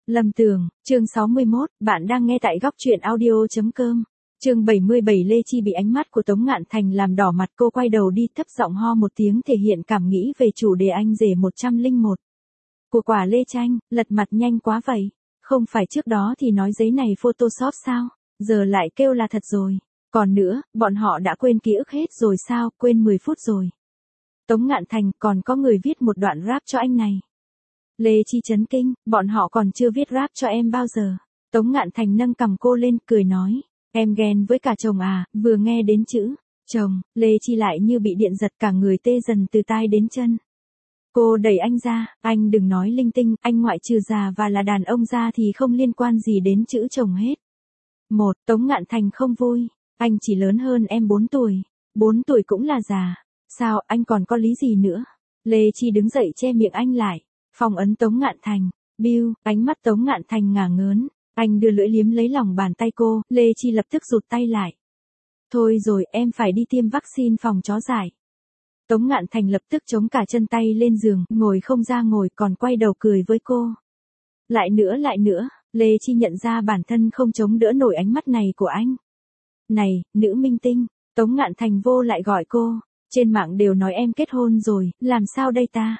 Lâm Tường, chương 61, bạn đang nghe tại góc truyện audio.com. Chương 77 Lê Chi bị ánh mắt của Tống Ngạn Thành làm đỏ mặt, cô quay đầu đi thấp giọng ho một tiếng thể hiện cảm nghĩ về chủ đề anh rể 101. Của quả Lê Tranh, lật mặt nhanh quá vậy. Không phải trước đó thì nói giấy này Photoshop sao, giờ lại kêu là thật rồi. Còn nữa, bọn họ đã quên ký ức hết rồi sao, quên 10 phút rồi. Tống Ngạn Thành, còn có người viết một đoạn rap cho anh này. Lê Chi chấn kinh, bọn họ còn chưa viết rap cho em bao giờ. Tống Ngạn Thành nâng cằm cô lên, cười nói, em ghen với cả chồng à, vừa nghe đến chữ chồng, Lê Chi lại như bị điện giật, cả người tê dần từ tai đến chân. Cô đẩy anh ra, anh đừng nói linh tinh, anh ngoại trừ già và là đàn ông ra thì không liên quan gì đến chữ chồng hết. Tống Ngạn Thành không vui, anh chỉ lớn hơn em 4 tuổi, 4 tuổi cũng là già, sao anh còn có lý gì nữa. Lê Chi đứng dậy che miệng anh lại. Phong ấn Tống Ngạn Thành, biu, ánh mắt Tống Ngạn Thành ngả ngớn, anh đưa lưỡi liếm lấy lòng bàn tay cô, Lê Chi lập tức rụt tay lại. Thôi rồi, em phải đi tiêm vaccine phòng chó dại. Tống Ngạn Thành lập tức chống cả chân tay lên giường, ngồi không ra ngồi, còn quay đầu cười với cô. Lại nữa, Lê Chi nhận ra bản thân không chống đỡ nổi ánh mắt này của anh. Này, nữ minh tinh, Tống Ngạn Thành vô lại gọi cô, trên mạng đều nói em kết hôn rồi, làm sao đây ta?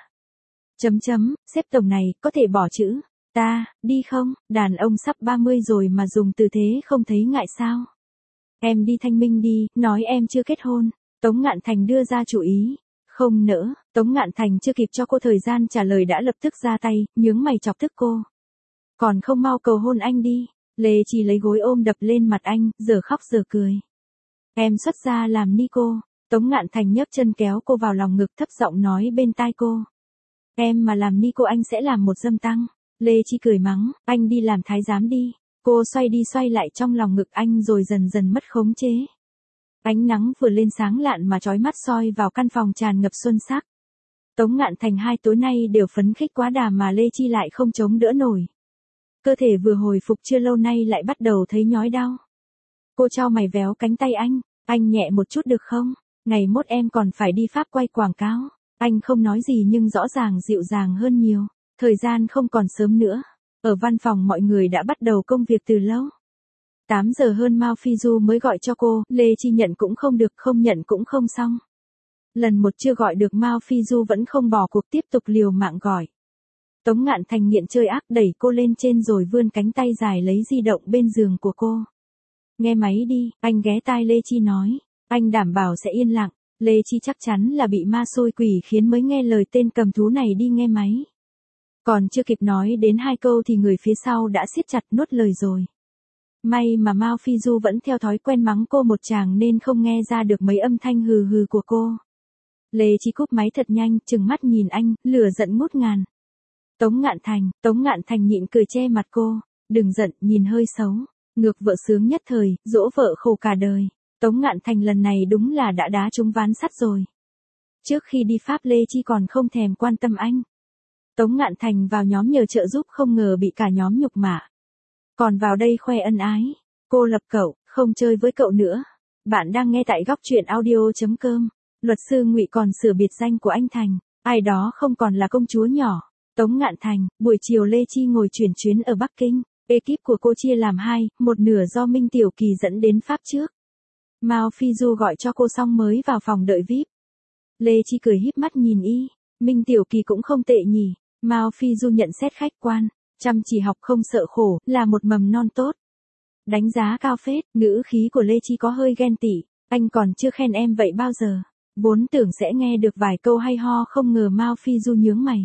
Xếp tổng này, có thể bỏ chữ ta đi không, đàn ông sắp 30 rồi mà dùng từ thế không thấy ngại sao? Em đi thanh minh đi, nói em chưa kết hôn. Tống Ngạn Thành đưa ra chủ ý. Không nỡ, Tống Ngạn Thành chưa kịp cho cô thời gian trả lời đã lập tức ra tay, nhướng mày chọc tức cô. Còn không mau cầu hôn anh đi. Lê Chi lấy gối ôm đập lên mặt anh, giờ khóc giờ cười. Em xuất gia làm ni cô. Tống Ngạn Thành nhấc chân kéo cô vào lòng ngực, thấp giọng nói bên tai cô. Em mà làm ni cô anh sẽ làm một dâm tăng. Lê Chi cười mắng, anh đi làm thái giám đi. Cô xoay đi xoay lại trong lòng ngực anh rồi dần dần mất khống chế. Ánh nắng vừa lên sáng lạn mà chói mắt soi vào căn phòng tràn ngập xuân sắc. Tống Ngạn Thành 2 tối nay đều phấn khích quá đà mà Lê Chi lại không chống đỡ nổi. Cơ thể vừa hồi phục chưa lâu nay lại bắt đầu thấy nhói đau. Cô chau mày véo cánh tay anh nhẹ một chút được không? Ngày mốt em còn phải đi Pháp quay quảng cáo. Anh không nói gì nhưng rõ ràng dịu dàng hơn nhiều. Thời gian không còn sớm nữa. Ở văn phòng mọi người đã bắt đầu công việc từ lâu. 8 giờ hơn Mao Phi Du mới gọi cho cô, Lê Chi nhận cũng không được, không nhận cũng không xong. Lần một chưa gọi được Mao Phi Du vẫn không bỏ cuộc, tiếp tục liều mạng gọi. Tống Ngạn Thành nghiện chơi ác đẩy cô lên trên rồi vươn cánh tay dài lấy di động bên giường của cô. Nghe máy đi, anh ghé tai Lê Chi nói. Anh đảm bảo sẽ yên lặng. Lê Chi chắc chắn là bị ma xôi quỷ khiến mới nghe lời tên cầm thú này đi nghe máy. Còn chưa kịp nói đến 2 câu thì người phía sau đã siết chặt nuốt lời rồi. May mà Mao Phi Du vẫn theo thói quen mắng cô một tràng nên không nghe ra được mấy âm thanh hừ hừ của cô. Lê Chi cúp máy thật nhanh, trừng mắt nhìn anh, lửa giận ngút ngàn. Tống Ngạn Thành nhịn cười che mặt cô. Đừng giận, nhìn hơi xấu. Ngược vợ sướng nhất thời, dỗ vợ khổ cả đời. Tống Ngạn Thành lần này đúng là đã đá trúng ván sắt rồi. Trước khi đi Pháp Lê Chi còn không thèm quan tâm anh. Tống Ngạn Thành vào nhóm nhờ trợ giúp không ngờ bị cả nhóm nhục mạ. Còn vào đây khoe ân ái. Cô lập cậu, không chơi với cậu nữa. Bạn đang nghe tại góc truyện audio.com. Luật sư Ngụy còn sửa biệt danh của anh Thành. Ai đó không còn là công chúa nhỏ. Tống Ngạn Thành, buổi chiều Lê Chi ngồi chuyển chuyến ở Bắc Kinh. Ekip của cô chia làm 2, một nửa do Minh Tiểu Kỳ dẫn đến Pháp trước. Mao Phi Du gọi cho cô xong mới vào phòng đợi VIP. Lê Chi cười híp mắt nhìn y. Minh Tiểu Kỳ cũng không tệ nhỉ. Mao Phi Du nhận xét khách quan. Chăm chỉ học không sợ khổ, là một mầm non tốt. Đánh giá cao phết, ngữ khí của Lê Chi có hơi ghen tị. Anh còn chưa khen em vậy bao giờ. Vốn tưởng sẽ nghe được vài câu hay ho, không ngờ Mao Phi Du nhướng mày.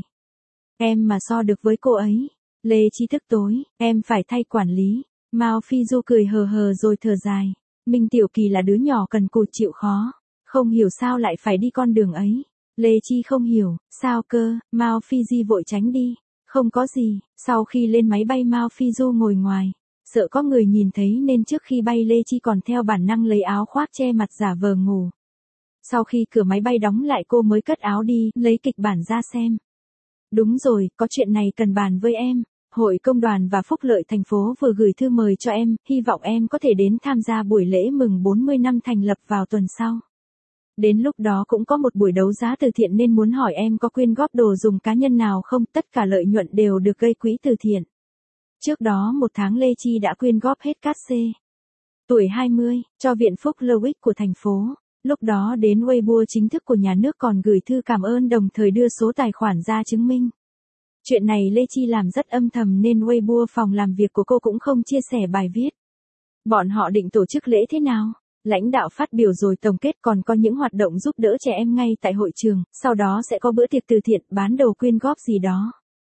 Em mà so được với cô ấy. Lê Chi tức tối, em phải thay quản lý. Mao Phi Du cười hờ hờ rồi thở dài. Minh Tiểu Kỳ là đứa nhỏ cần cù chịu khó. Không hiểu sao lại phải đi con đường ấy. Lê Chi không hiểu, sao cơ, Mao Phi Di vội tránh đi. Không có gì, sau khi lên máy bay Mao Phi Du ngồi ngoài. Sợ có người nhìn thấy nên trước khi bay Lê Chi còn theo bản năng lấy áo khoác che mặt giả vờ ngủ. Sau khi cửa máy bay đóng lại cô mới cất áo đi, lấy kịch bản ra xem. Đúng rồi, có chuyện này cần bàn với em. Hội Công đoàn và Phúc lợi thành phố vừa gửi thư mời cho em, hy vọng em có thể đến tham gia buổi lễ mừng 40 năm thành lập vào tuần sau. Đến lúc đó cũng có một buổi đấu giá từ thiện nên muốn hỏi em có quyên góp đồ dùng cá nhân nào không, tất cả lợi nhuận đều được gây quỹ từ thiện. Trước đó một tháng Lê Chi đã quyên góp hết cát xê. Tuổi 20, cho Viện Phúc Lowick của thành phố. Lúc đó đến Weibo chính thức của nhà nước còn gửi thư cảm ơn đồng thời đưa số tài khoản ra chứng minh. Chuyện này Lê Chi làm rất âm thầm nên Weibo phòng làm việc của cô cũng không chia sẻ bài viết. Bọn họ định tổ chức lễ thế nào? Lãnh đạo phát biểu rồi tổng kết, còn có những hoạt động giúp đỡ trẻ em ngay tại hội trường, sau đó sẽ có bữa tiệc từ thiện, bán đồ quyên góp gì đó.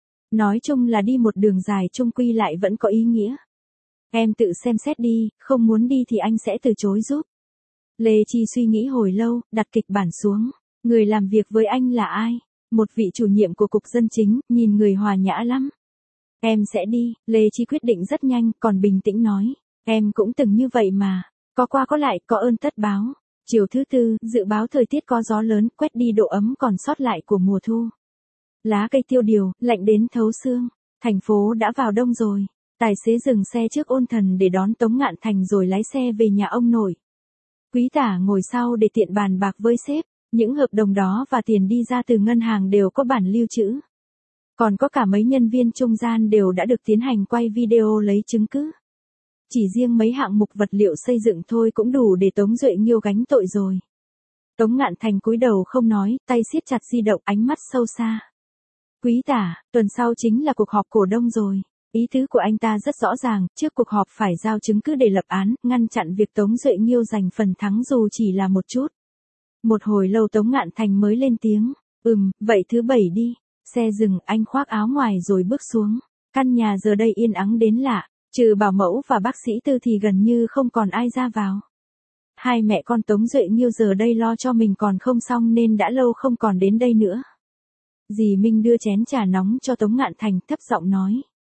Nói chung là đi một đường dài chung quy lại vẫn có ý nghĩa. Em tự xem xét đi, không muốn đi thì anh sẽ từ chối giúp. Lê Chi suy nghĩ hồi lâu, đặt kịch bản xuống. Người làm việc với anh là ai? Một vị chủ nhiệm của Cục Dân Chính, nhìn người hòa nhã lắm. Em sẽ đi, Lê Chi quyết định rất nhanh, còn bình tĩnh nói. Em cũng từng như vậy mà. Có qua có lại, có ơn tất báo. Chiều thứ tư, dự báo thời tiết có gió lớn, quét đi độ ấm còn sót lại của mùa thu. Lá cây tiêu điều, lạnh đến thấu xương. Thành phố đã vào đông rồi. Tài xế dừng xe trước Ôn Thần để đón Tống Ngạn Thành rồi lái xe về nhà ông nội. Quý tả ngồi sau để tiện bàn bạc với sếp. Những hợp đồng đó và tiền đi ra từ ngân hàng đều có bản lưu trữ. Còn có cả mấy nhân viên trung gian đều đã được tiến hành quay video lấy chứng cứ. Chỉ riêng mấy hạng mục vật liệu xây dựng thôi cũng đủ để Tống Duệ Nghiêu gánh tội rồi. Tống Ngạn Thành cúi đầu không nói, tay siết chặt di động, ánh mắt sâu xa. Quý tả, tuần sau chính là cuộc họp cổ đông rồi. Ý tứ của anh ta rất rõ ràng, trước cuộc họp phải giao chứng cứ để lập án, ngăn chặn việc Tống Duệ Nghiêu giành phần thắng dù chỉ là một chút. Một hồi lâu Tống Ngạn Thành mới lên tiếng. Vậy thứ bảy đi. Xe dừng, anh khoác áo ngoài rồi bước xuống. Căn nhà giờ đây yên ắng đến lạ. Trừ bảo mẫu và bác sĩ Tư thì gần như không còn ai ra vào. Hai mẹ con Tống Duệ Nghiêu giờ đây lo cho mình còn không xong nên đã lâu không còn đến đây nữa. Dì Minh đưa chén trà nóng cho Tống Ngạn Thành, thấp giọng nói.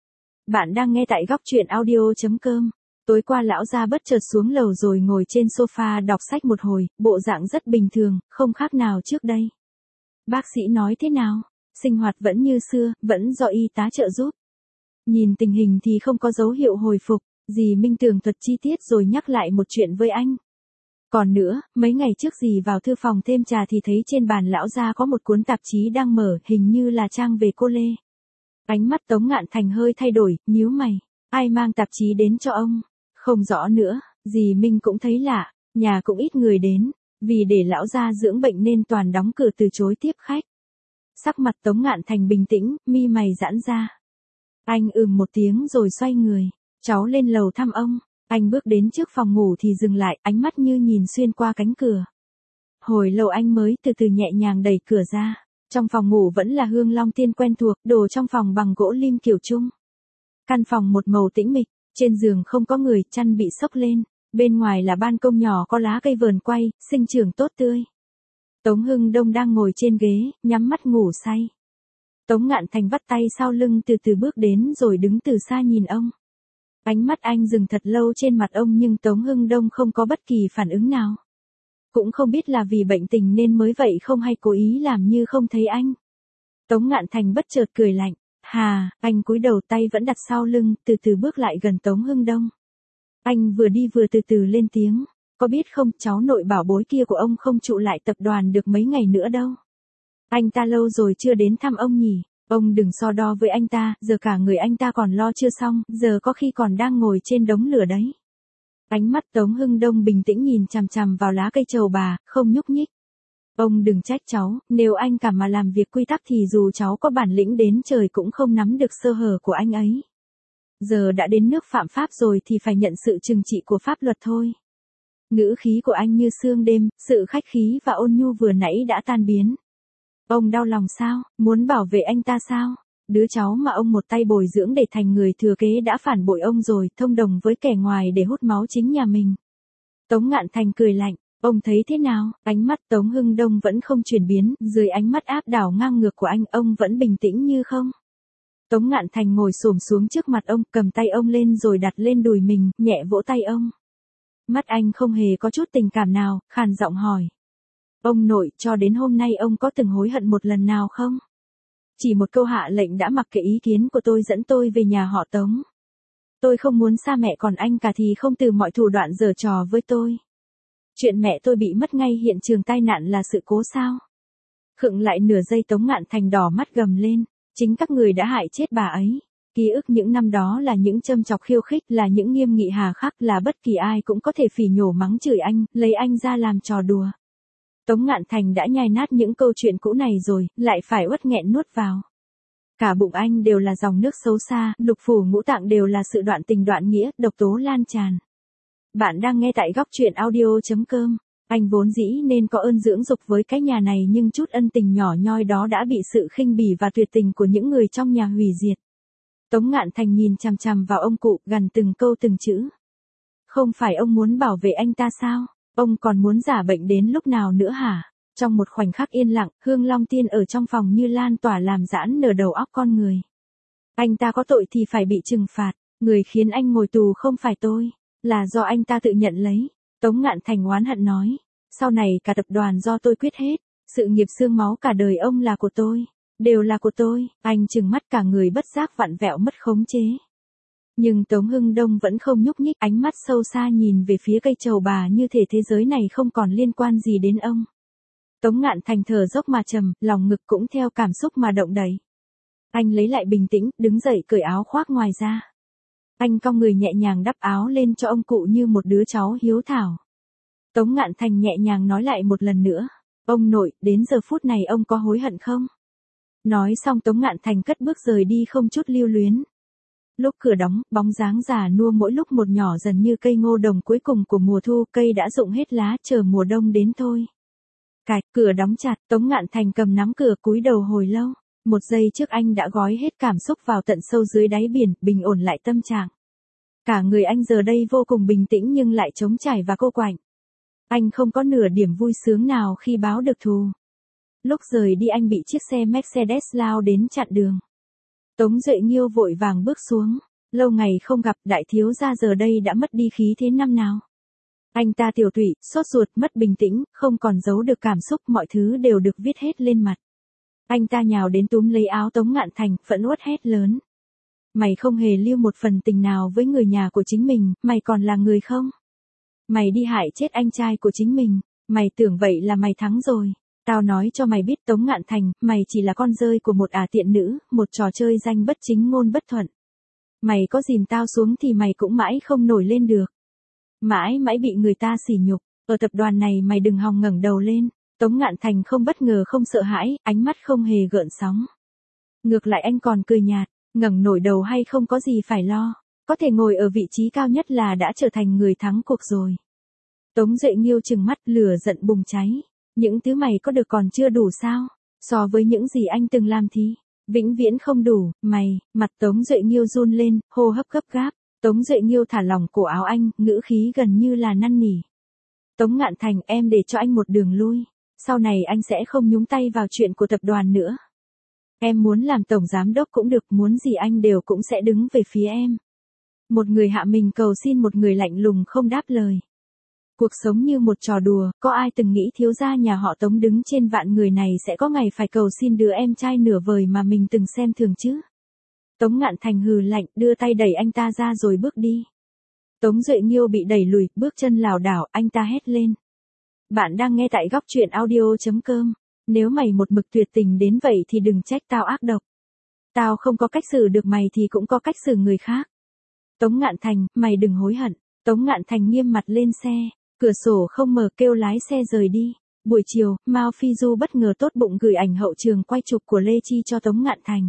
Bạn đang nghe tại góc truyện audio.com. Tối qua lão gia bất chợt xuống lầu rồi ngồi trên sofa đọc sách một hồi, bộ dạng rất bình thường, không khác nào trước đây. Bác sĩ nói thế nào? Sinh hoạt vẫn như xưa, vẫn do y tá trợ giúp. Nhìn tình hình thì không có dấu hiệu hồi phục, dì Minh tường thuật chi tiết rồi nhắc lại một chuyện với anh. Còn nữa, mấy ngày trước dì vào thư phòng thêm trà thì thấy trên bàn lão gia có một cuốn tạp chí đang mở, hình như là trang về cô Lê. Ánh mắt Tống Ngạn Thành hơi thay đổi, nhíu mày. Ai mang tạp chí đến cho ông? Không rõ nữa, dì Minh cũng thấy lạ, nhà cũng ít người đến, vì để lão gia dưỡng bệnh nên toàn đóng cửa từ chối tiếp khách. Sắc mặt Tống Ngạn Thành bình tĩnh, mi mày giãn ra. Anh một tiếng rồi xoay người, cháu lên lầu thăm ông. Anh bước đến trước phòng ngủ thì dừng lại, ánh mắt như nhìn xuyên qua cánh cửa. Hồi lâu anh mới từ từ nhẹ nhàng đẩy cửa ra. Trong phòng ngủ vẫn là hương long tiên quen thuộc, đồ trong phòng bằng gỗ lim kiểu Trung. Căn phòng một màu tĩnh mịch, trên giường không có người, chăn bị xốc lên. Bên ngoài là ban công nhỏ có lá cây vườn quay, sinh trưởng tốt tươi. Tống Hưng Đông đang ngồi trên ghế, nhắm mắt ngủ say. Tống Ngạn Thành vắt tay sau lưng từ từ bước đến rồi đứng từ xa nhìn ông. Ánh mắt anh dừng thật lâu trên mặt ông nhưng Tống Hưng Đông không có bất kỳ phản ứng nào. Cũng không biết là vì bệnh tình nên mới vậy không hay cố ý làm như không thấy anh. Tống Ngạn Thành bất chợt cười lạnh. Hà, anh cúi đầu, tay vẫn đặt sau lưng, từ từ bước lại gần Tống Hưng Đông. Anh vừa đi vừa từ từ lên tiếng. Có biết không, cháu nội bảo bối kia của ông không trụ lại tập đoàn được mấy ngày nữa đâu. Anh ta lâu rồi chưa đến thăm ông nhỉ. Ông đừng so đo với anh ta, giờ cả người anh ta còn lo chưa xong, giờ có khi còn đang ngồi trên đống lửa đấy. Ánh mắt Tống Hưng Đông bình tĩnh nhìn chằm chằm vào lá cây trầu bà, không nhúc nhích. Ông đừng trách cháu, nếu anh cả mà làm việc quy tắc thì dù cháu có bản lĩnh đến trời cũng không nắm được sơ hở của anh ấy. Giờ đã đến nước phạm pháp rồi thì phải nhận sự trừng trị của pháp luật thôi. Ngữ khí của anh như sương đêm, sự khách khí và ôn nhu vừa nãy đã tan biến. Ông đau lòng sao, muốn bảo vệ anh ta sao? Đứa cháu mà ông một tay bồi dưỡng để thành người thừa kế đã phản bội ông rồi, thông đồng với kẻ ngoài để hút máu chính nhà mình. Tống Ngạn Thành cười lạnh, ông thấy thế nào? Ánh mắt Tống Hưng Đông vẫn không chuyển biến, dưới ánh mắt áp đảo ngang ngược của anh, ông vẫn bình tĩnh như không. Tống Ngạn Thành ngồi xổm xuống trước mặt ông, cầm tay ông lên rồi đặt lên đùi mình, nhẹ vỗ tay ông. Mắt anh không hề có chút tình cảm nào, khàn giọng hỏi. Ông nội, cho đến hôm nay ông có từng hối hận một lần nào không? Chỉ một câu hạ lệnh đã mặc kệ ý kiến của tôi dẫn tôi về nhà họ Tống. Tôi không muốn xa mẹ còn anh cả thì không từ mọi thủ đoạn giở trò với tôi. Chuyện mẹ tôi bị mất ngay hiện trường tai nạn là sự cố sao? Khựng lại nửa giây Tống Ngạn Thành đỏ mắt gầm lên. Chính các người đã hại chết bà ấy. Ký ức những năm đó là những châm chọc khiêu khích, là những nghiêm nghị hà khắc, là bất kỳ ai cũng có thể phỉ nhổ mắng chửi anh, lấy anh ra làm trò đùa. Tống Ngạn Thành đã nhai nát những câu chuyện cũ này rồi, lại phải uất nghẹn nuốt vào. Cả bụng anh đều là dòng nước xấu xa, lục phủ ngũ tạng đều là sự đoạn tình đoạn nghĩa, độc tố lan tràn. Bạn đang nghe tại góc truyện audio.com. Anh vốn dĩ nên có ơn dưỡng dục với cái nhà này, nhưng chút ân tình nhỏ nhoi đó đã bị sự khinh bỉ và tuyệt tình của những người trong nhà hủy diệt. Tống Ngạn Thành nhìn chằm chằm vào ông cụ, gằn từng câu từng chữ. Không phải ông muốn bảo vệ anh ta sao? Ông còn muốn giả bệnh đến lúc nào nữa hả? Trong một khoảnh khắc yên lặng, hương long tiên ở trong phòng như lan tỏa làm giãn nở đầu óc con người. Anh ta có tội thì phải bị trừng phạt, người khiến anh ngồi tù không phải tôi, là do anh ta tự nhận lấy. Tống Ngạn Thành oán hận nói, sau này cả tập đoàn do tôi quyết hết, sự nghiệp xương máu cả đời ông là của tôi, đều là của tôi. Anh trừng mắt cả người bất giác vặn vẹo mất khống chế. Nhưng Tống Hưng Đông vẫn không nhúc nhích, ánh mắt sâu xa nhìn về phía cây trầu bà như thể thế giới này không còn liên quan gì đến ông. Tống Ngạn Thành thở dốc mà trầm, lòng ngực cũng theo cảm xúc mà động đậy. Anh lấy lại bình tĩnh, đứng dậy cởi áo khoác ngoài ra. Anh cong người nhẹ nhàng đắp áo lên cho ông cụ như một đứa cháu hiếu thảo. Tống Ngạn Thành nhẹ nhàng nói lại một lần nữa, ông nội, đến giờ phút này ông có hối hận không? Nói xong Tống Ngạn Thành cất bước rời đi không chút lưu luyến. Lúc cửa đóng, bóng dáng già nua mỗi lúc một nhỏ dần như cây ngô đồng cuối cùng của mùa thu, cây đã rụng hết lá chờ mùa đông đến thôi. Cạch, cửa đóng chặt, Tống Ngạn Thành cầm nắm cửa cúi đầu hồi lâu. Một giây trước anh đã gói hết cảm xúc vào tận sâu dưới đáy biển, bình ổn lại tâm trạng. Cả người anh giờ đây vô cùng bình tĩnh nhưng lại trống trải và cô quạnh. Anh không có nửa điểm vui sướng nào khi báo được thù. Lúc rời đi anh bị chiếc xe Mercedes lao đến chặn đường. Tống Duệ Nghiêu vội vàng bước xuống. Lâu ngày không gặp, đại thiếu gia giờ đây đã mất đi khí thế năm nào. Anh ta tiểu tụy, sốt ruột, mất bình tĩnh, không còn giấu được cảm xúc, mọi thứ đều được viết hết lên mặt. Anh ta nhào đến túm lấy áo Tống Ngạn Thành, phẫn uất hét lớn. Mày không hề lưu một phần tình nào với người nhà của chính mình, mày còn là người không? Mày đi hại chết anh trai của chính mình, mày tưởng vậy là mày thắng rồi. Tao nói cho mày biết Tống Ngạn Thành, mày chỉ là con rơi của một tiện nữ, một trò chơi danh bất chính ngôn bất thuận. Mày có dìm tao xuống thì mày cũng mãi không nổi lên được. Mãi mãi bị người ta sỉ nhục, ở tập đoàn này mày đừng hòng ngẩng đầu lên. Tống Ngạn Thành không bất ngờ không sợ hãi, ánh mắt không hề gợn sóng. Ngược lại anh còn cười nhạt, ngẩng nổi đầu hay không có gì phải lo, có thể ngồi ở vị trí cao nhất là đã trở thành người thắng cuộc rồi. Tống Duệ Nghiêu trừng mắt, lửa giận bùng cháy. Những thứ mày có được còn chưa đủ sao? So với những gì anh từng làm thì vĩnh viễn không đủ. Mặt Tống Duệ Nghiêu run lên, hô hấp gấp gáp. Tống Duệ Nghiêu thả lỏng cổ áo anh, ngữ khí gần như là năn nỉ. Tống Ngạn Thành, em để cho anh một đường lui. Sau này anh sẽ không nhúng tay vào chuyện của tập đoàn nữa. Em muốn làm tổng giám đốc cũng được, muốn gì anh đều cũng sẽ đứng về phía em. Một người hạ mình cầu xin một người lạnh lùng không đáp lời. Cuộc sống như một trò đùa, có ai từng nghĩ thiếu gia nhà họ Tống đứng trên vạn người này sẽ có ngày phải cầu xin đứa em trai nửa vời mà mình từng xem thường chứ? Tống Ngạn Thành hừ lạnh, đưa tay đẩy anh ta ra rồi bước đi. Tống Duệ Nghiêu bị đẩy lùi, bước chân lảo đảo, anh ta hét lên. Bạn đang nghe tại góc truyện audio.com. Nếu mày một mực tuyệt tình đến vậy thì đừng trách tao ác độc. Tao không có cách xử được mày thì cũng có cách xử người khác. Tống Ngạn Thành, mày đừng hối hận. Tống Ngạn Thành nghiêm mặt lên xe, cửa sổ không mở, kêu lái xe rời đi. Buổi chiều, Mao Phi Du bất ngờ tốt bụng gửi ảnh hậu trường quay chụp của Lê Chi cho Tống Ngạn Thành.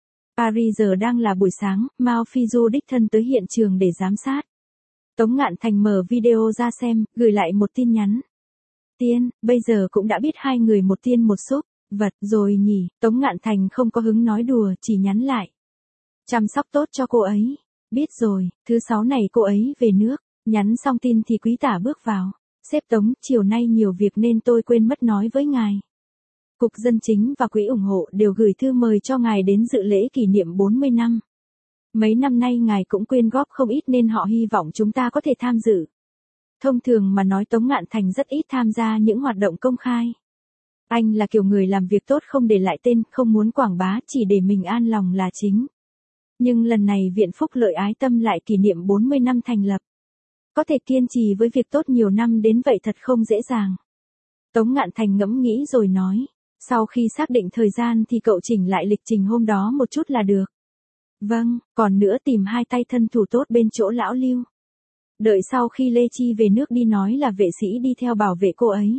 Paris giờ đang là buổi sáng, Mao Phi Du đích thân tới hiện trường để giám sát. Tống Ngạn Thành mở video ra xem, gửi lại một tin nhắn. Tiên, bây giờ cũng đã biết hai người một tiên một súp, vật rồi nhỉ. Tống Ngạn Thành không có hứng nói đùa, chỉ nhắn lại. Chăm sóc tốt cho cô ấy. Biết rồi, thứ 6 này cô ấy về nước. Nhắn xong tin thì quý tả bước vào. Sếp Tống, chiều nay nhiều việc nên tôi quên mất nói với ngài. Cục Dân Chính và Quỹ ủng hộ đều gửi thư mời cho ngài đến dự lễ kỷ niệm 40 năm. Mấy năm nay ngài cũng quyên góp không ít nên họ hy vọng chúng ta có thể tham dự. Thông thường mà nói Tống Ngạn Thành rất ít tham gia những hoạt động công khai. Anh là kiểu người làm việc tốt không để lại tên, không muốn quảng bá, chỉ để mình an lòng là chính. Nhưng lần này Viện Phúc Lợi Ái Tâm lại kỷ niệm 40 năm thành lập. Có thể kiên trì với việc tốt nhiều năm đến vậy thật không dễ dàng. Tống Ngạn Thành ngẫm nghĩ rồi nói, sau khi xác định thời gian thì cậu chỉnh lại lịch trình hôm đó một chút là được. Vâng, còn nữa tìm hai tay thân thủ tốt bên chỗ lão Lưu. Đợi sau khi Lê Chi về nước đi nói là vệ sĩ đi theo bảo vệ cô ấy.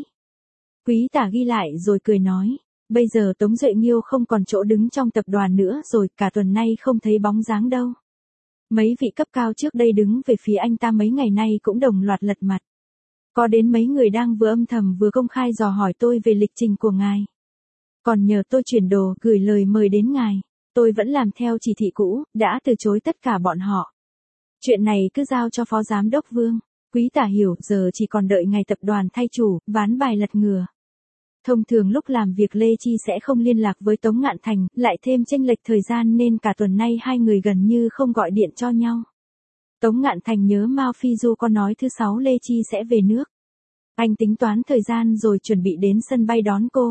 Quý tả ghi lại rồi cười nói. Bây giờ Tống Duệ Nghiêu không còn chỗ đứng trong tập đoàn nữa rồi, cả tuần nay không thấy bóng dáng đâu. Mấy vị cấp cao trước đây đứng về phía anh ta mấy ngày nay cũng đồng loạt lật mặt. Có đến mấy người đang vừa âm thầm vừa công khai dò hỏi tôi về lịch trình của ngài. Còn nhờ tôi chuyển đồ gửi lời mời đến ngài. Tôi vẫn làm theo chỉ thị cũ, đã từ chối tất cả bọn họ. Chuyện này cứ giao cho phó giám đốc Vương. Quý tả hiểu giờ chỉ còn đợi ngày tập đoàn thay chủ, ván bài lật ngừa. Thông thường lúc làm việc Lê Chi sẽ không liên lạc với Tống Ngạn Thành, lại thêm chênh lệch thời gian nên cả tuần nay hai người gần như không gọi điện cho nhau. Tống Ngạn Thành nhớ Mao Phi Du có nói thứ 6 Lê Chi sẽ về nước. Anh tính toán thời gian rồi chuẩn bị đến sân bay đón cô.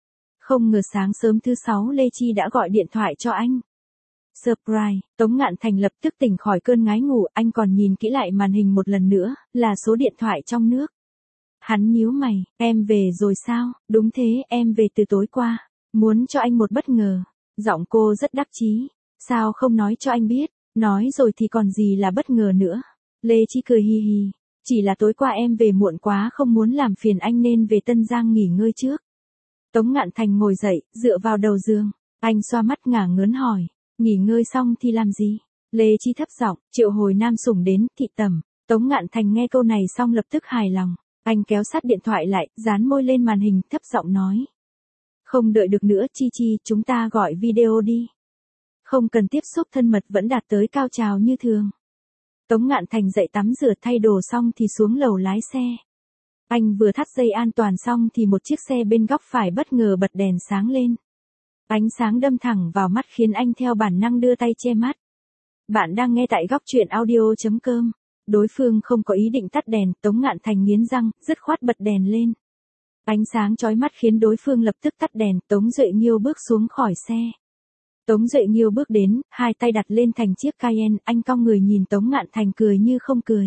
Không ngờ sáng sớm thứ 6 Lê Chi đã gọi điện thoại cho anh. Surprise, Tống Ngạn Thành lập tức tỉnh khỏi cơn ngái ngủ, anh còn nhìn kỹ lại màn hình một lần nữa, là số điện thoại trong nước. Hắn nhíu mày, em về rồi sao? Đúng thế, em về từ tối qua. Muốn cho anh một bất ngờ. Giọng cô rất đắc chí. Sao không nói cho anh biết? Nói rồi thì còn gì là bất ngờ nữa. Lê Chi cười hi hi. Chỉ là tối qua em về muộn quá không muốn làm phiền anh nên về Tân Giang nghỉ ngơi trước. Tống Ngạn Thành ngồi dậy, dựa vào đầu giường. Anh xoa mắt ngả ngớn hỏi. Nghỉ ngơi xong thì làm gì? Lê Chi thấp giọng, triệu hồi Nam Sủng đến, thị tẩm. Tống Ngạn Thành nghe câu này xong lập tức hài lòng. Anh kéo sát điện thoại lại, dán môi lên màn hình, thấp giọng nói. Không đợi được nữa Chi Chi, chúng ta gọi video đi. Không cần tiếp xúc thân mật vẫn đạt tới cao trào như thường. Tống Ngạn Thành dậy tắm rửa thay đồ xong thì xuống lầu lái xe. Anh vừa thắt dây an toàn xong thì một chiếc xe bên góc phải bất ngờ bật đèn sáng lên. Ánh sáng đâm thẳng vào mắt khiến anh theo bản năng đưa tay che mắt. Bạn đang nghe tại góc truyện audio.com. Đối phương không có ý định tắt đèn, Tống Ngạn Thành nghiến răng, dứt khoát bật đèn lên. Ánh sáng chói mắt khiến đối phương lập tức tắt đèn, Tống Duệ Nghiêu bước xuống khỏi xe. Tống Duệ Nghiêu bước đến, hai tay đặt lên thành chiếc Cayenne, anh cong người nhìn Tống Ngạn Thành cười như không cười.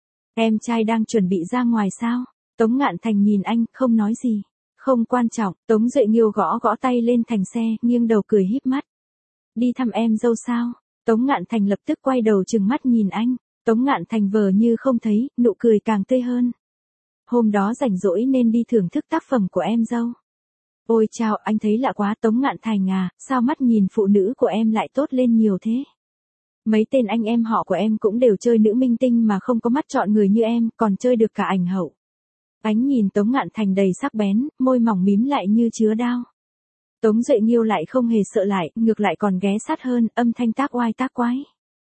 Em trai đang chuẩn bị ra ngoài sao? Tống Ngạn Thành nhìn anh, không nói gì. Không quan trọng, Tống Duệ Nghiêu gõ gõ tay lên thành xe, nghiêng đầu cười híp mắt. Đi thăm em dâu sao? Tống Ngạn Thành lập tức quay đầu trừng mắt nhìn anh. Tống Ngạn Thành vờ như không thấy, nụ cười càng tươi hơn. Hôm đó rảnh rỗi nên đi thưởng thức tác phẩm của em dâu. Ôi chao, anh thấy lạ quá Tống Ngạn Thành à, sao mắt nhìn phụ nữ của em lại tốt lên nhiều thế? Mấy tên anh em họ của em cũng đều chơi nữ minh tinh mà không có mắt chọn người như em, còn chơi được cả ảnh hậu. Ánh nhìn Tống Ngạn Thành đầy sắc bén, môi mỏng mím lại như chứa đao. Tống Duệ Nghiêu lại không hề sợ lại, ngược lại còn ghé sát hơn, âm thanh tác oai tác quái.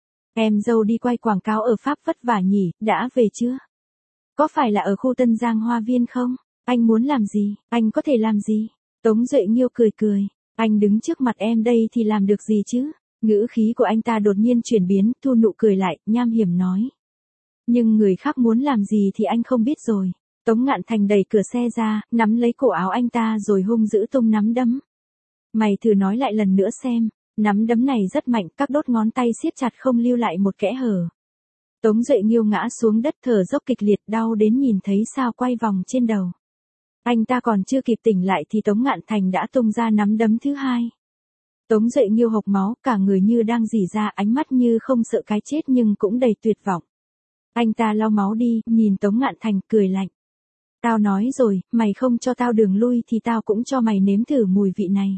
Em dâu đi quay quảng cáo ở Pháp vất vả nhỉ, đã về chưa? Có phải là ở khu Tân Giang Hoa Viên không? Anh muốn làm gì? Anh có thể làm gì? Tống Duệ Nghiêu cười cười. Anh đứng trước mặt em đây thì làm được gì chứ? Ngữ khí của anh ta đột nhiên chuyển biến, thu nụ cười lại, nham hiểm nói. Nhưng người khác muốn làm gì thì anh không biết rồi. Tống Ngạn Thành đẩy cửa xe ra, nắm lấy cổ áo anh ta rồi hung dữ tung nắm đấm. Mày thử nói lại lần nữa xem. Nắm đấm này rất mạnh, các đốt ngón tay siết chặt không lưu lại một kẽ hở. Tống Duệ Nghiêu ngã xuống đất thở dốc kịch liệt, đau đến nhìn thấy sao quay vòng trên đầu. Anh ta còn chưa kịp tỉnh lại thì Tống Ngạn Thành đã tung ra nắm đấm thứ hai. Tống Duệ Nghiêu hộc máu, cả người như đang rỉ ra, ánh mắt như không sợ cái chết nhưng cũng đầy tuyệt vọng. Anh ta lau máu đi, nhìn Tống Ngạn Thành, cười lạnh. Tao nói rồi, mày không cho tao đường lui thì tao cũng cho mày nếm thử mùi vị này.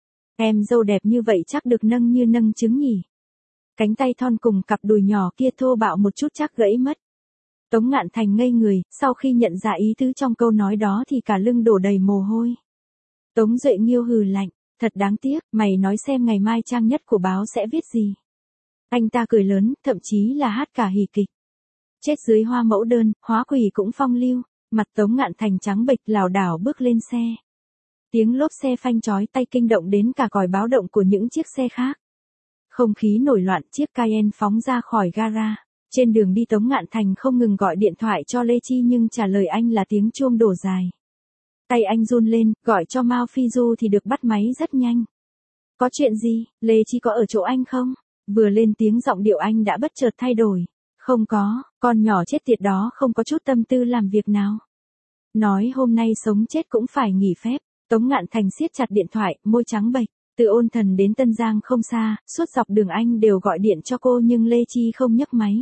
Em dâu đẹp như vậy chắc được nâng như nâng trứng nhỉ. Cánh tay thon cùng cặp đùi nhỏ kia thô bạo một chút chắc gãy mất. Tống Ngạn Thành ngây người, sau khi nhận ra ý tứ trong câu nói đó thì cả lưng đổ đầy mồ hôi. Tống Duệ Nghiêu hừ lạnh, thật đáng tiếc, mày nói xem ngày mai trang nhất của báo sẽ viết gì. Anh ta cười lớn, thậm chí là hát cả hí kịch. Chết dưới hoa mẫu đơn, hóa quỷ cũng phong lưu, mặt Tống Ngạn Thành trắng bệch lảo đảo bước lên xe. Tiếng lốp xe phanh chói tai kinh động đến cả còi báo động của những chiếc xe khác. Không khí nổi loạn, chiếc Cayenne phóng ra khỏi gara. Trên đường đi Tống Ngạn Thành không ngừng gọi điện thoại cho Lê Chi nhưng trả lời anh là tiếng chuông đổ dài. Tay anh run lên, gọi cho Mao Phi Du thì được bắt máy rất nhanh. Có chuyện gì, Lê Chi có ở chỗ anh không? Vừa lên tiếng giọng điệu anh đã bất chợt thay đổi. Không có, con nhỏ chết tiệt đó không có chút tâm tư làm việc nào. Nói hôm nay sống chết cũng phải nghỉ phép. Tống Ngạn Thành siết chặt điện thoại, môi trắng bệch. Từ Ôn Thần đến Tân Giang không xa, suốt dọc đường anh đều gọi điện cho cô nhưng Lê Chi không nhấc máy.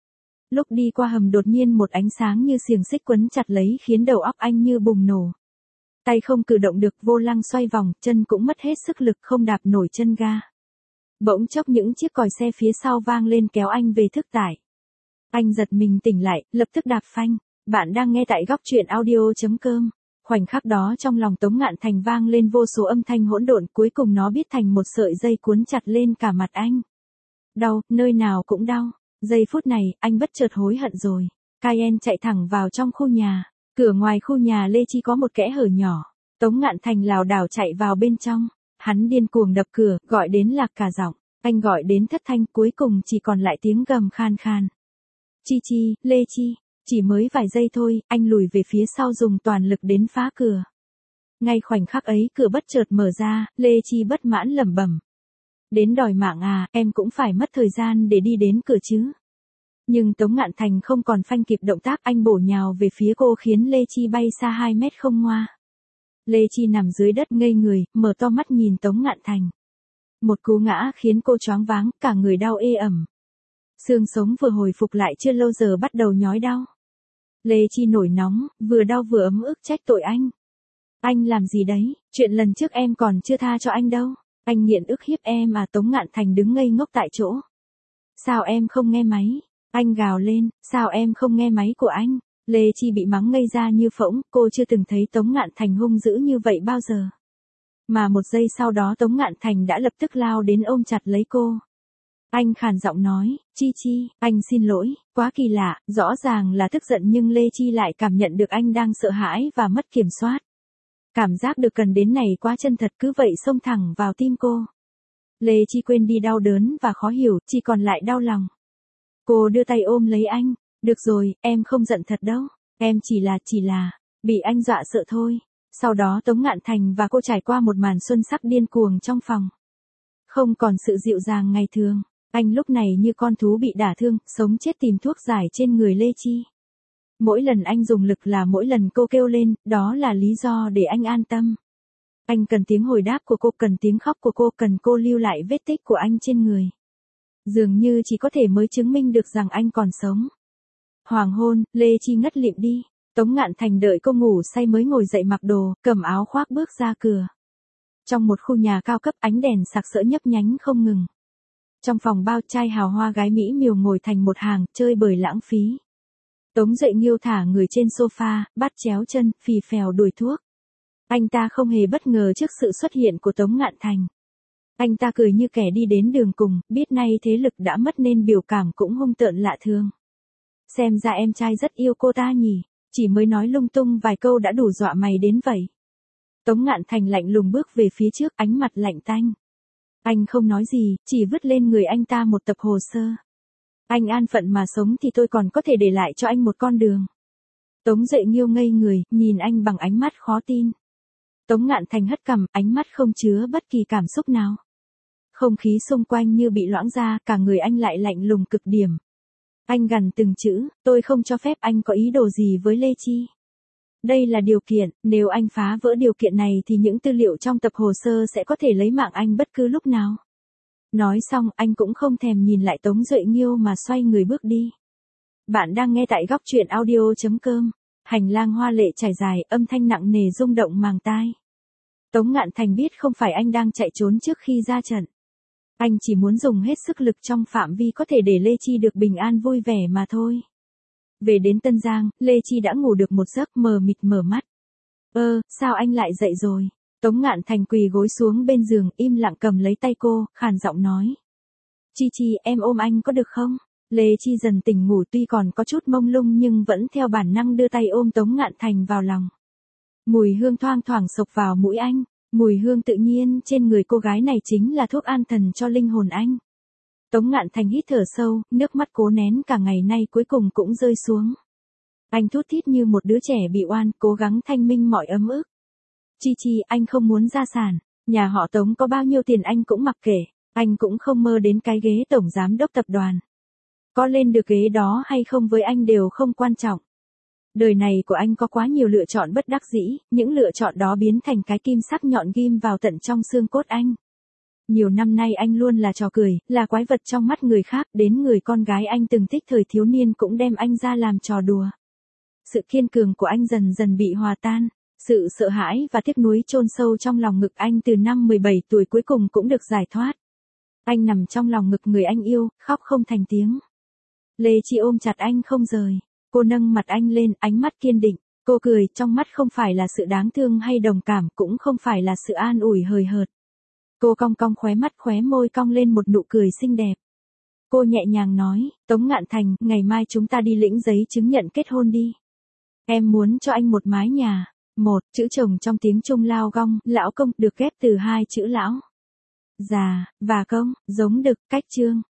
Lúc đi qua hầm đột nhiên một ánh sáng như xiềng xích quấn chặt lấy khiến đầu óc anh như bùng nổ. Tay không cử động được, vô lăng xoay vòng, chân cũng mất hết sức lực không đạp nổi chân ga. Bỗng chốc những chiếc còi xe phía sau vang lên kéo anh về thức tải. Anh giật mình tỉnh lại, lập tức đạp phanh. Bạn đang nghe tại góc truyện audio.com. Khoảnh khắc đó trong lòng Tống Ngạn Thành vang lên vô số âm thanh hỗn độn, cuối cùng nó biết thành một sợi dây cuốn chặt lên cả mặt anh. Đau, nơi nào cũng đau. Giây phút này, anh bất chợt hối hận rồi. Cayenne chạy thẳng vào trong khu nhà. Cửa ngoài khu nhà Lê Chi có một kẽ hở nhỏ. Tống Ngạn Thành lảo đảo chạy vào bên trong. Hắn điên cuồng đập cửa, gọi đến lạc cả giọng. Anh gọi đến thất thanh, cuối cùng chỉ còn lại tiếng gầm khan khan. Chi Chi, Lê Chi. Chỉ mới vài giây thôi, anh lùi về phía sau dùng toàn lực đến phá cửa. Ngay khoảnh khắc ấy cửa bất chợt mở ra, Lê Chi bất mãn lẩm bẩm. Đến đòi mạng à, em cũng phải mất thời gian để đi đến cửa chứ. Nhưng Tống Ngạn Thành không còn phanh kịp động tác, anh bổ nhào về phía cô khiến Lê Chi bay xa 2 mét không ngoa. Lê Chi nằm dưới đất ngây người, mở to mắt nhìn Tống Ngạn Thành. Một cú ngã khiến cô choáng váng, cả người đau ê ẩm. Xương sống vừa hồi phục lại chưa lâu giờ bắt đầu nhói đau. Lê Chi nổi nóng, vừa đau vừa ấm ức trách tội anh. Anh làm gì đấy, chuyện lần trước em còn chưa tha cho anh đâu. Anh nghiện ức hiếp em à. Tống Ngạn Thành đứng ngây ngốc tại chỗ. Sao em không nghe máy? Anh gào lên, sao em không nghe máy của anh? Lê Chi bị mắng ngây ra như phỗng, cô chưa từng thấy Tống Ngạn Thành hung dữ như vậy bao giờ. Mà một giây sau đó Tống Ngạn Thành đã lập tức lao đến ôm chặt lấy cô. Anh khàn giọng nói, Chi Chi, anh xin lỗi, quá kỳ lạ, rõ ràng là tức giận nhưng Lê Chi lại cảm nhận được anh đang sợ hãi và mất kiểm soát. Cảm giác được cần đến này quá chân thật cứ vậy xông thẳng vào tim cô. Lê Chi quên đi đau đớn và khó hiểu, chỉ còn lại đau lòng. Cô đưa tay ôm lấy anh, được rồi, em không giận thật đâu, em chỉ là, bị anh dọa sợ thôi. Sau đó Tống Ngạn Thành và cô trải qua một màn xuân sắc điên cuồng trong phòng. Không còn sự dịu dàng ngày thường. Anh lúc này như con thú bị đả thương, sống chết tìm thuốc giải trên người Lê Chi. Mỗi lần anh dùng lực là mỗi lần cô kêu lên, đó là lý do để anh an tâm. Anh cần tiếng hồi đáp của cô, cần tiếng khóc của cô, cần cô lưu lại vết tích của anh trên người. Dường như chỉ có thể mới chứng minh được rằng anh còn sống. Hoàng hôn, Lê Chi ngất lịm đi. Tống Ngạn Thành đợi cô ngủ say mới ngồi dậy mặc đồ, cầm áo khoác bước ra cửa. Trong một khu nhà cao cấp ánh đèn sặc sỡ nhấp nhánh không ngừng. Trong phòng bao trai hào hoa gái mỹ miều ngồi thành một hàng, chơi bời lãng phí. Tống Duệ Nghiêu thả người trên sofa, bắt chéo chân, phì phèo đuổi thuốc. Anh ta không hề bất ngờ trước sự xuất hiện của Tống Ngạn Thành. Anh ta cười như kẻ đi đến đường cùng, biết nay thế lực đã mất nên biểu cảm cũng hung tợn lạ thường. Xem ra em trai rất yêu cô ta nhỉ, chỉ mới nói lung tung vài câu đã đủ dọa mày đến vậy. Tống Ngạn Thành lạnh lùng bước về phía trước, ánh mặt lạnh tanh. Anh không nói gì, chỉ vứt lên người anh ta một tập hồ sơ. Anh an phận mà sống thì tôi còn có thể để lại cho anh một con đường. Tống Duệ Nghiêu ngây người, nhìn anh bằng ánh mắt khó tin. Tống Ngạn Thành hất cằm, ánh mắt không chứa bất kỳ cảm xúc nào. Không khí xung quanh như bị loãng ra, cả người anh lại lạnh lùng cực điểm. Anh gằn từng chữ, tôi không cho phép anh có ý đồ gì với Lê Chi. Đây là điều kiện, nếu anh phá vỡ điều kiện này thì những tư liệu trong tập hồ sơ sẽ có thể lấy mạng anh bất cứ lúc nào. Nói xong, anh cũng không thèm nhìn lại Tống Duệ Nghiêu mà xoay người bước đi. Bạn đang nghe tại góc truyện audio.com. Hành lang hoa lệ trải dài, âm thanh nặng nề rung động màng tai. Tống Ngạn Thành biết không phải anh đang chạy trốn trước khi ra trận. Anh chỉ muốn dùng hết sức lực trong phạm vi có thể để Lê Chi được bình an vui vẻ mà thôi. Về đến Tân Giang, Lê Chi đã ngủ được một giấc, mờ mịt mở mắt. Sao anh lại dậy rồi? Tống Ngạn Thành quỳ gối xuống bên giường, im lặng cầm lấy tay cô, khàn giọng nói. Chi Chi, em ôm anh có được không? Lê Chi dần tỉnh ngủ, tuy còn có chút mông lung nhưng vẫn theo bản năng đưa tay ôm Tống Ngạn Thành vào lòng. Mùi hương thoang thoảng xộc vào mũi anh. Mùi hương tự nhiên trên người cô gái này chính là thuốc an thần cho linh hồn anh. Tống Ngạn Thành hít thở sâu, nước mắt cố nén cả ngày nay cuối cùng cũng rơi xuống. Anh thút thít như một đứa trẻ bị oan, cố gắng thanh minh mọi ấm ức. Chi Chi, anh không muốn gia sản. Nhà họ Tống có bao nhiêu tiền anh cũng mặc kệ. Anh cũng không mơ đến cái ghế tổng giám đốc tập đoàn. Có lên được ghế đó hay không với anh đều không quan trọng. Đời này của anh có quá nhiều lựa chọn bất đắc dĩ, những lựa chọn đó biến thành cái kim sắc nhọn ghim vào tận trong xương cốt anh. Nhiều năm nay anh luôn là trò cười, là quái vật trong mắt người khác, đến người con gái anh từng thích thời thiếu niên cũng đem anh ra làm trò đùa. Sự kiên cường của anh dần dần bị hòa tan, sự sợ hãi và tiếc nuối chôn sâu trong lòng ngực anh từ năm 17 tuổi cuối cùng cũng được giải thoát. Anh nằm trong lòng ngực người anh yêu, khóc không thành tiếng. Lê Chi ôm chặt anh không rời. Cô nâng mặt anh lên, ánh mắt kiên định. Cô cười, trong mắt không phải là sự đáng thương hay đồng cảm, cũng không phải là sự an ủi hời hợt. Cô cong cong khóe mắt, khóe môi cong lên một nụ cười xinh đẹp. Cô nhẹ nhàng nói, Tống Ngạn Thành, ngày mai chúng ta đi lĩnh giấy chứng nhận kết hôn đi. Em muốn cho anh một mái nhà. Một chữ chồng trong tiếng Trung Lao Gong, lão công, được ghép từ hai chữ lão già và công, giống đực, cách chương.